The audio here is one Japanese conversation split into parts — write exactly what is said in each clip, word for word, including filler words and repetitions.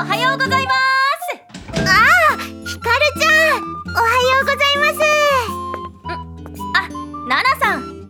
はようございます。 ああ、ひかるちゃん、おはようございます。 んあ、ナナさん。ん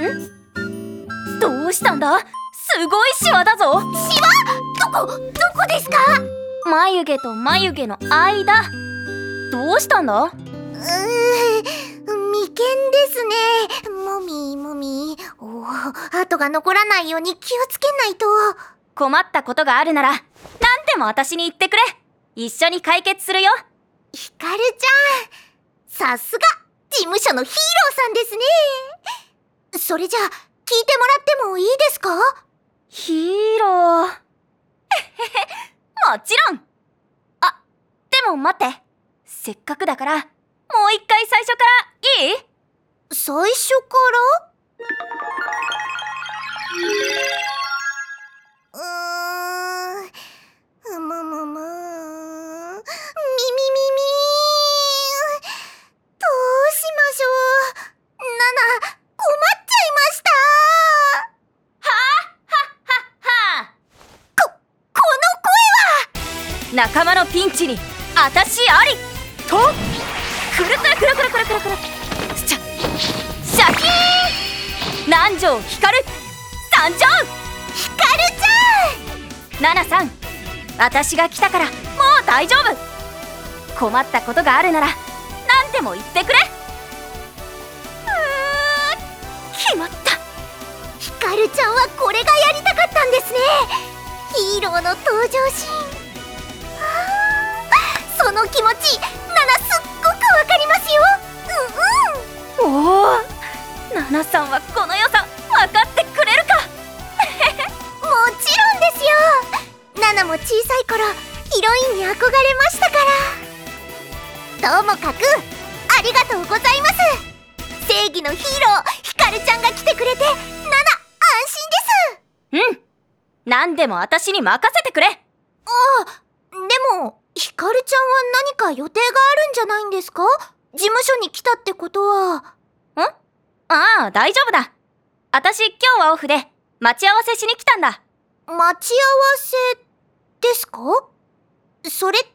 どうしたんだ？すごいシワだぞ。 シワ？どこ、どこですか？ 眉毛と眉毛の間。どうしたんだ？うーん、 眉間ですね。もみもみ。おー、跡が残らないように気をつけないと。 困ったことがあるなら何でも私に言ってくれ。一緒に解決するよ。 ひかるちゃん、さすが事務所のヒーローさんですね。それじゃあ聞いてもらってもいいですか？ ヒーローもちろん。あ、でも待って、せっかくだからもう一回最初からいい？ 最初から？うーん、むむむ、みみみみ、どうしましょう。ナナ、困っちゃいました。 はあはっはっは。 こ、この声は仲間のピンチにあたしありと、くるくるくるくるくるくるくる、シャシャキーン、南條光参上。 ひかるちゃん、 ナナさん、私が来たからもう大丈夫。困ったことがあるなら何でも言ってくれ。うー、決まった。 ひかるちゃんはこれがやりたかったんですね。ヒーローの登場シーン。その気持ち、ナナすっごくわかりますよ。うんうん。 おお、ナナさんはこの良さ分かってくれるか。 もちろんですよ。ナナも小さい頃ヒロインに憧れましたから。ともかくありがとうございます。正義のヒーローひかるちゃんが来てくれてナナ安心です。 うん、何でも私に任せてくれ。 ああ、でもひかるちゃんは何か予定があるんじゃないんですか？事務所に来たってことは。ん？ ああ、大丈夫だ。私今日はオフで待ち合わせしに来たんだ。 待ち合わせですか？それって。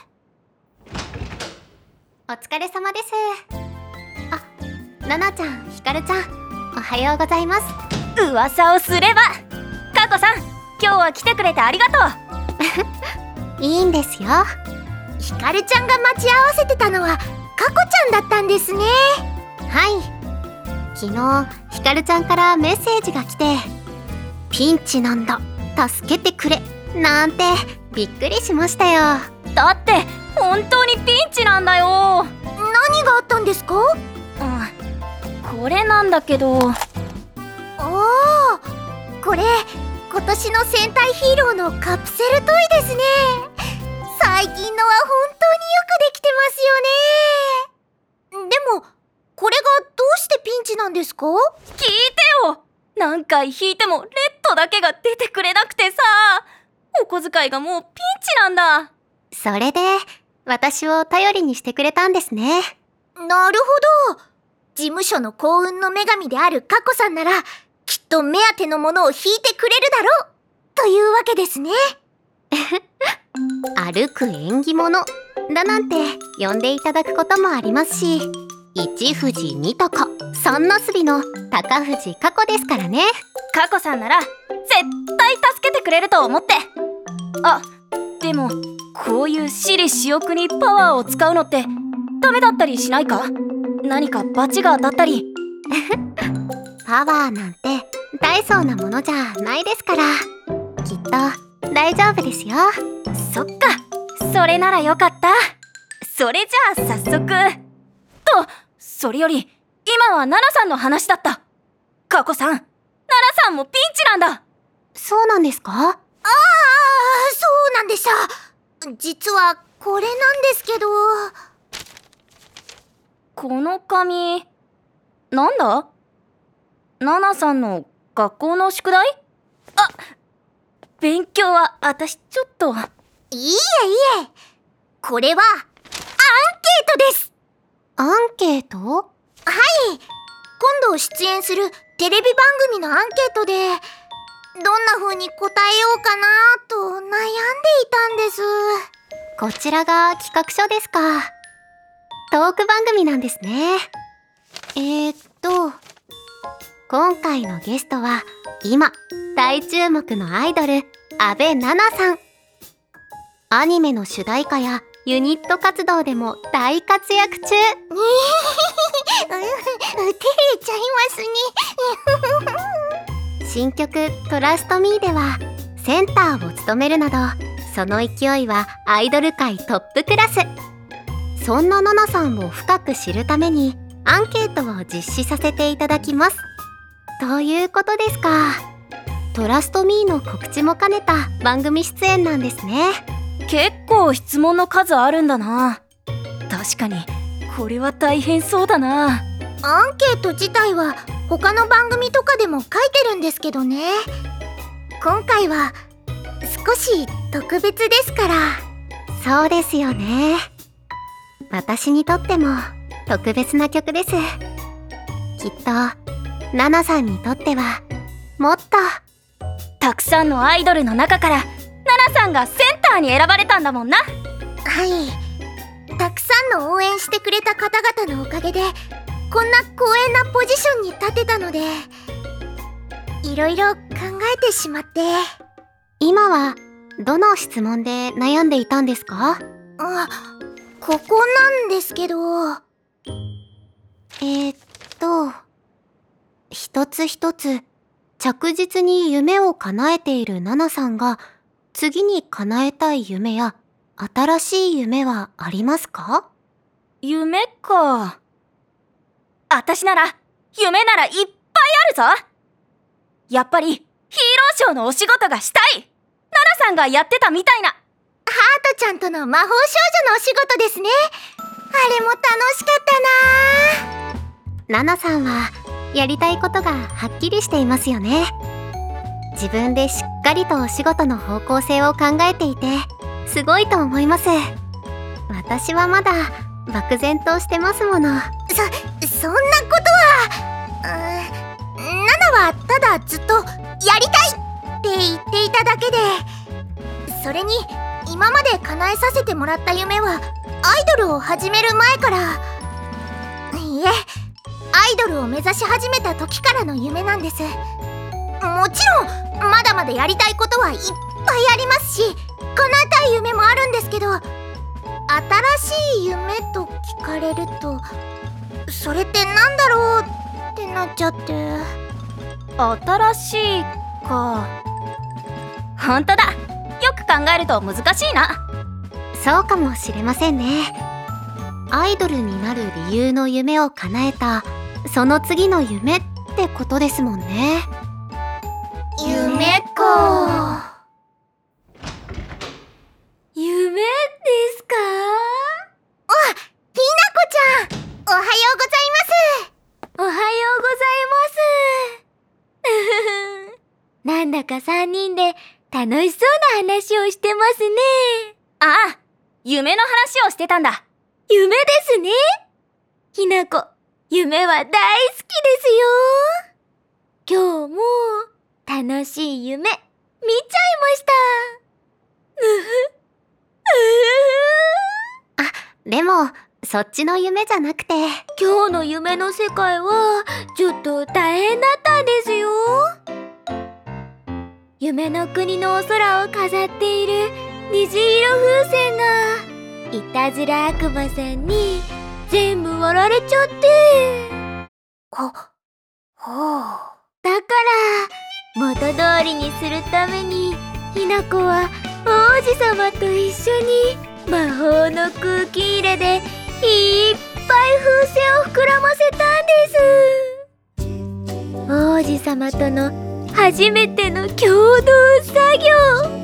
お疲れ様です。あ、ナナちゃん、ひかるちゃん、おはようございます。 噂をすれば。カコさん、今日は来てくれてありがとう。いいんですよ。ひかるちゃんが待ち合わせてたのはカコちゃんだったんですね。はい。昨日ひかるちゃんからメッセージが来て、ピンチなんだ、助けてくれなんてびっくりしましたよ。 だって本当にピンチなんだよ。 何があったんですか？ うん、これなんだけど。 ああ、これ今年の戦隊ヒーローのカプセルトイですね。最近のは本当によくできてますよね。でもこれがどうしてピンチなんですか？ 聞いてよ。何回引いてもレッドだけが出てくれなくてさ、お小遣いがもうピンチなんだ。 それで私を頼りにしてくれたんですね。なるほど。事務所の幸運の女神であるカコさんならきっと目当てのものを引いてくれるだろうというわけですね。歩く縁起物だなんて呼んでいただくこともありますし、一富士二鷹三なすびの高藤カコですからね。 カコさんなら絶対助けてくれると思って。あ、でもこういう私利私欲にパワーを使うのってダメだったりしないか？何か罰が当たったり。 パワーなんて大層なものじゃないですから、きっと大丈夫ですよ。 そっか、それならよかった。それじゃあ早速と、それより今はナナさんの話だった。カコさん、ナナさんもピンチなんだ。 そうなんですか？ああ、そうなんでした。実はこれなんですけど。 この紙なんだ？ナナさんの学校の宿題？あ、勉強は私ちょっと。 いいえいえ、これはアンケートです。アンケート？はい、今度出演するテレビ番組のアンケートでどんな風に答えようかなと悩んでいたんです。 こちらが企画書ですか。トーク番組なんですね。えーっと今回のゲストは今大注目のアイドル阿部ななさん。アニメの主題歌やユニット活動でも大活躍中。照れちゃいますね。新曲「トラストミー」ではセンターを務めるなど、その勢いはアイドル界トップクラス。そんなナナさんを深く知るためにアンケートを実施させていただきます。ということですか。トラストミーの告知も兼ねた番組出演なんですね。 結構質問の数あるんだな。確かにこれは大変そうだな。 アンケート自体は他の番組とかでも書いてるんですけどね。今回は少し特別ですから。そうですよね。私にとっても特別な曲です。きっとナナさんにとってはもっとたくさんのアイドルの中からナナさんがセンターに選ばれたんだもんな。 はい、たくさんの応援してくれた方々のおかげでこんな光栄なポジションに立てたので、いろいろ考えてしまって。今はどの質問で悩んでいたんですか？あ、ここなんですけど。えー、っと一つ一つ着実に夢を叶えているナナさんが次に叶えたい夢や新しい夢はありますか？ 夢か。私なら夢ならいっぱいあるぞ。やっぱりヒーローショーのお仕事がしたい。ナナさんがやってたみたいな。ハートちゃんとの魔法少女のお仕事ですね。あれも楽しかったな。ナナさんはやりたいことがはっきりしていますよね。自分でしっかりとお仕事の方向性を考えていてすごいと思います。私はまだ漠然としてますもの。そ、そんなことは、うーん、ナナはただずっとやりたいって言っていただけで、それに今まで叶えさせてもらった夢はアイドルを始める前から、いいえ、アイドルを目指し始めた時からの夢なんです。もちろんまだまだやりたいことはいっぱいありますし、叶えたい夢もあるんですけど、新しい夢と聞かれると、それってなんだろうってなっちゃって。 新しいか。ほんとだ、よく考えると難しいな。 そうかもしれませんね。アイドルになる理由の夢を叶えたその次の夢ってことですもんね。夢か。 夢ですか？ あ、ひなこちゃん、おはようございます。 おはようございます。なんだかさんにんで楽しそうな話をしてますね。ああ、夢の話をしてたんだ。夢ですね。ひなこ、夢は大好きですよ。今日も楽しい夢見ちゃいました。うふ、うふ。 あ、でもそっちの夢じゃなくて、 今日の夢の世界はちょっと大変だったんですよ。夢の国のお空を飾っている虹色風船がいたずら悪魔さんに全部割られちゃって。 は、はだから元通りにするためにひなこは王子様と一緒に魔法の空気入れでいっぱい風船を膨らませたんです。王子様との初めての共同作業。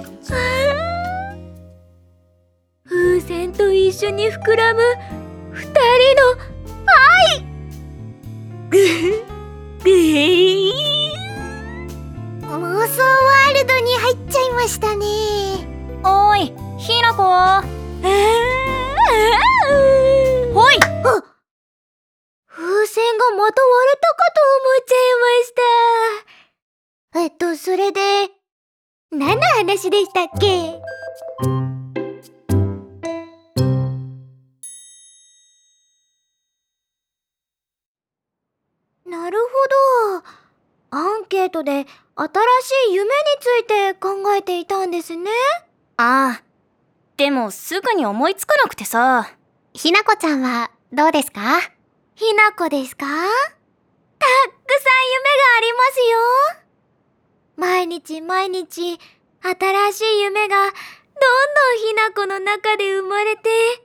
風船と一緒に膨らむ二人の愛。ぐぐへい。 妄想ワールドに入っちゃいましたね。 おい、ひなこ。ほい。風船がまた割れたかと思っちゃいました。えっと、それで何の話でしたっけ？ 新しい夢について考えていたんですね。 ああ、でもすぐに思いつかなくてさ。 ひなこちゃんはどうですか？ひなこですか？たくさん夢がありますよ。毎日毎日新しい夢がどんどんひなこの中で生まれて膨らんでる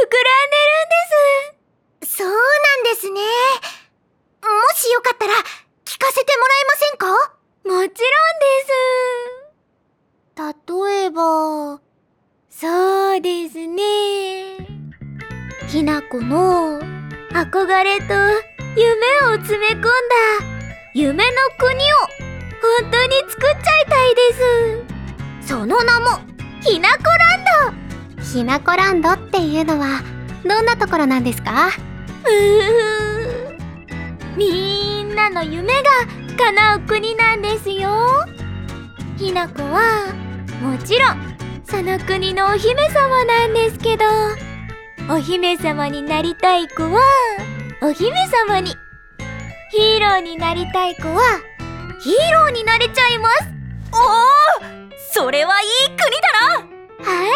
んです。そうなんですね。もしよかったら聞かせてもらえませんか？もちろんです。例えば、そうですね。ひなこの憧れと夢を詰め込んだ夢の国を本当に作っちゃいたいです。その名もひなこランド。ひなこランドっていうのはどんなところなんですか？うーみんなの夢が叶う国なんですよ。ひなこはもちろんその国のお姫様なんですけど、お姫様になりたい子はお姫様に、ヒーローになりたい子はヒーローになれちゃいます。 おお、それはいい国だな。 はい。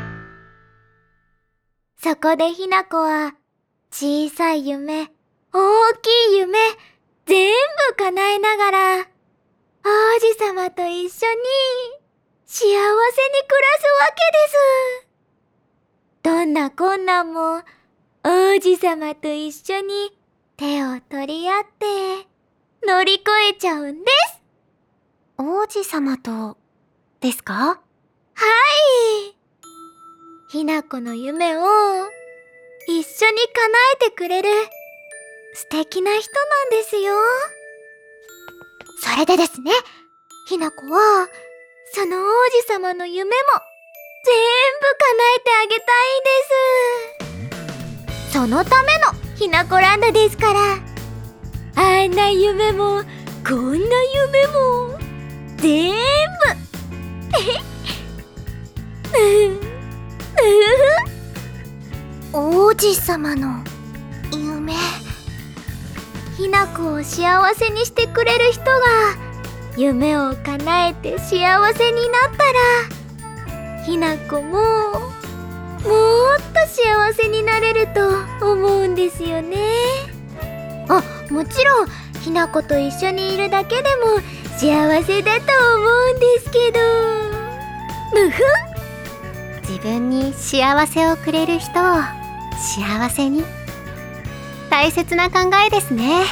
そこでひなこは小さい夢、大きい夢全部叶えながら王子様と一緒に幸せに暮らすわけです。どんな困難も王子様と一緒に手を取り合って乗り越えちゃうんです。王子様とですか？はい。ひなこの夢を一緒に叶えてくれる素敵な人なんですよ。それでですね、ひなこはその王子様の夢も全部叶えてあげたいんです。そのためのひなこランドですから。あんな夢もこんな夢も全部王子様の夢。ひなこを幸せにしてくれる人が夢を叶えて幸せになったら、ひなこももっと幸せになれると思うんですよね。あ、もちろんひなこと一緒にいるだけでも幸せだと思うんですけど、むふん。自分に幸せをくれる人を幸せに。大切な考えですね。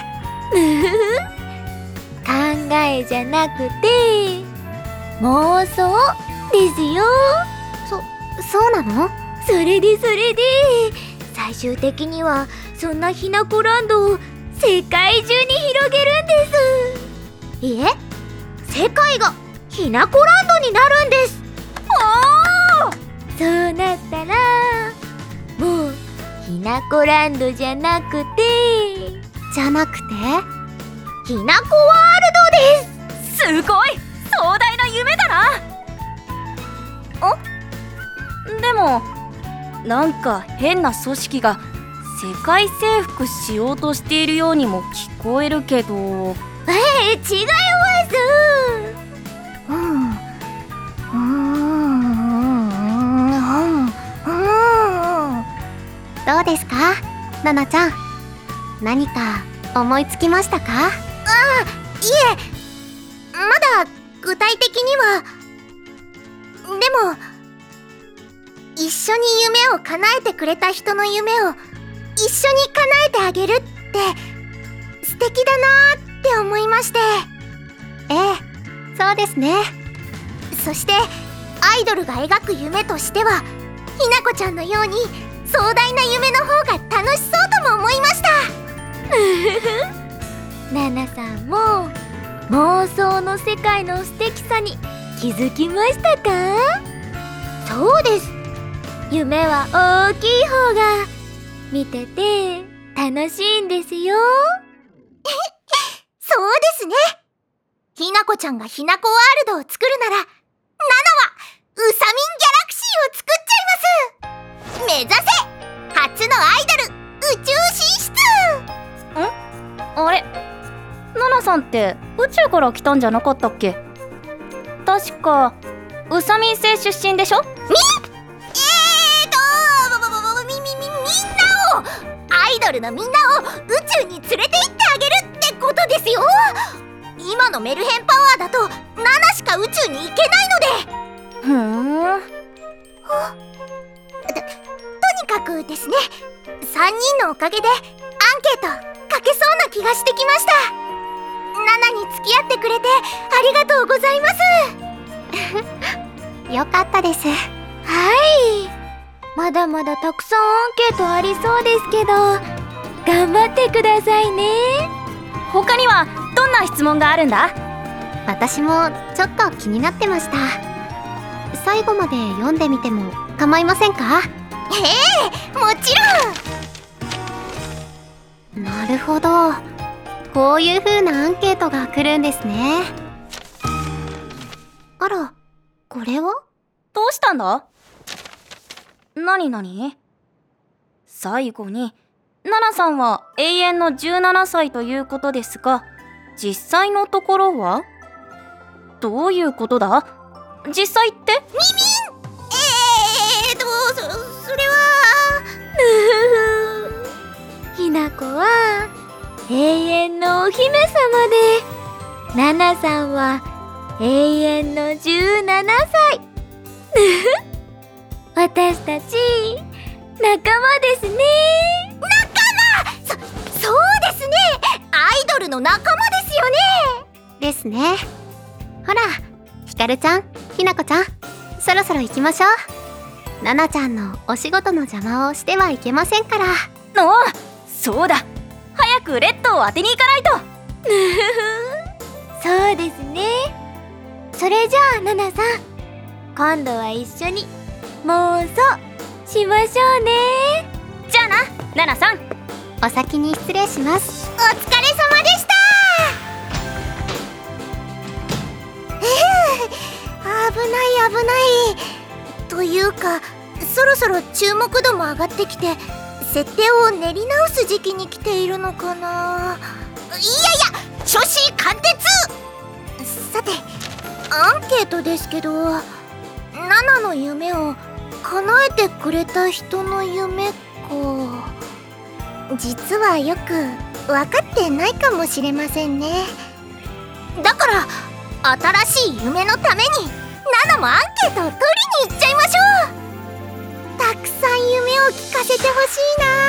考えじゃなくて妄想ですよ。そ、そうなの？それでそれで最終的にはそんなひなこランドを世界中に広げるんです。いえ、世界がひなこランドになるんです。おー！そうなったらもうひなこランドじゃなくてじゃなくてひなこワールドです。 すごい壮大な夢だな。あ、でもなんか変な組織が世界征服しようとしているようにも聞こえるけど。 ええ、違います。うん、どうですか、ななちゃん。何か思いつきましたか？ああ、いえ、まだ具体的には。でも一緒に夢を叶えてくれた人の夢を一緒に叶えてあげるって素敵だなーって思いまして。ええ、そうですね。そしてアイドルが描く夢としてはひなこちゃんのように壮大な夢の方が楽しそうとも思いました。ナナさんも妄想の世界の素敵さに気づきましたか？そうです。夢は大きい方が見てて楽しいんですよ。そうですね。ひなこちゃんがひなこワールドを作るなら、ナナはうさみんギャラクシーを作っちゃいます。目指せ初のアイドル宇宙進出。 ん？あれ、ナナさんさんって宇宙から来たんじゃなかったっけ？確か宇佐美星出身でしょ？みえーとみみみみんなをアイドルのみんなを宇宙に連れて行ってあげるってことですよ。今のメルヘンパワーだとナナしか宇宙に行けないので。 ふーん。 とにかくですね、さんにんのおかげでアンケート書けそうな気がしてきました。ナナに付き合ってくれてありがとうございます。よかったです。はい、まだまだたくさんアンケートありそうですけど、頑張ってくださいね。 他にはどんな質問があるんだ？ 私もちょっと気になってました。最後まで読んでみても構いませんか？ええ、もちろん。なるほど、こういう風なアンケートが来るんですね。あら、これは？ どうしたんだ？なになに？最後にナナさんは永遠のじゅうななさいということですが、実際のところは？どういうことだ？実際って？ みみんえーと、そ、それはひなこは永遠のお姫様で、ナナさんは永遠のじゅうななさい。私たち仲間ですね。仲間！そ、そうですね。アイドルの仲間ですよね。ですね。ほら、ひかるちゃん、ひなこちゃん、そろそろ行きましょう。ナナちゃんのお仕事の邪魔をしてはいけませんから。 おお、そうだ。早くレッドを当てに行かないと。 そうですね。それじゃあナナさん、今度は一緒に妄想しましょうね。 じゃあな、ナナさん。 お先に失礼します。お疲れ様でした。危ない危ない。というか、そろそろ注目度も上がってきて、設定を練り直す時期に来ているのかな。いやいや、初心貫徹。さて、アンケートですけど、ナナの夢を叶えてくれた人の夢か。実はよく分かってないかもしれませんね。だから新しい夢のためにナナもアンケートを取りに行っちゃいましょう。たくさん夢を聞かせてほしいな。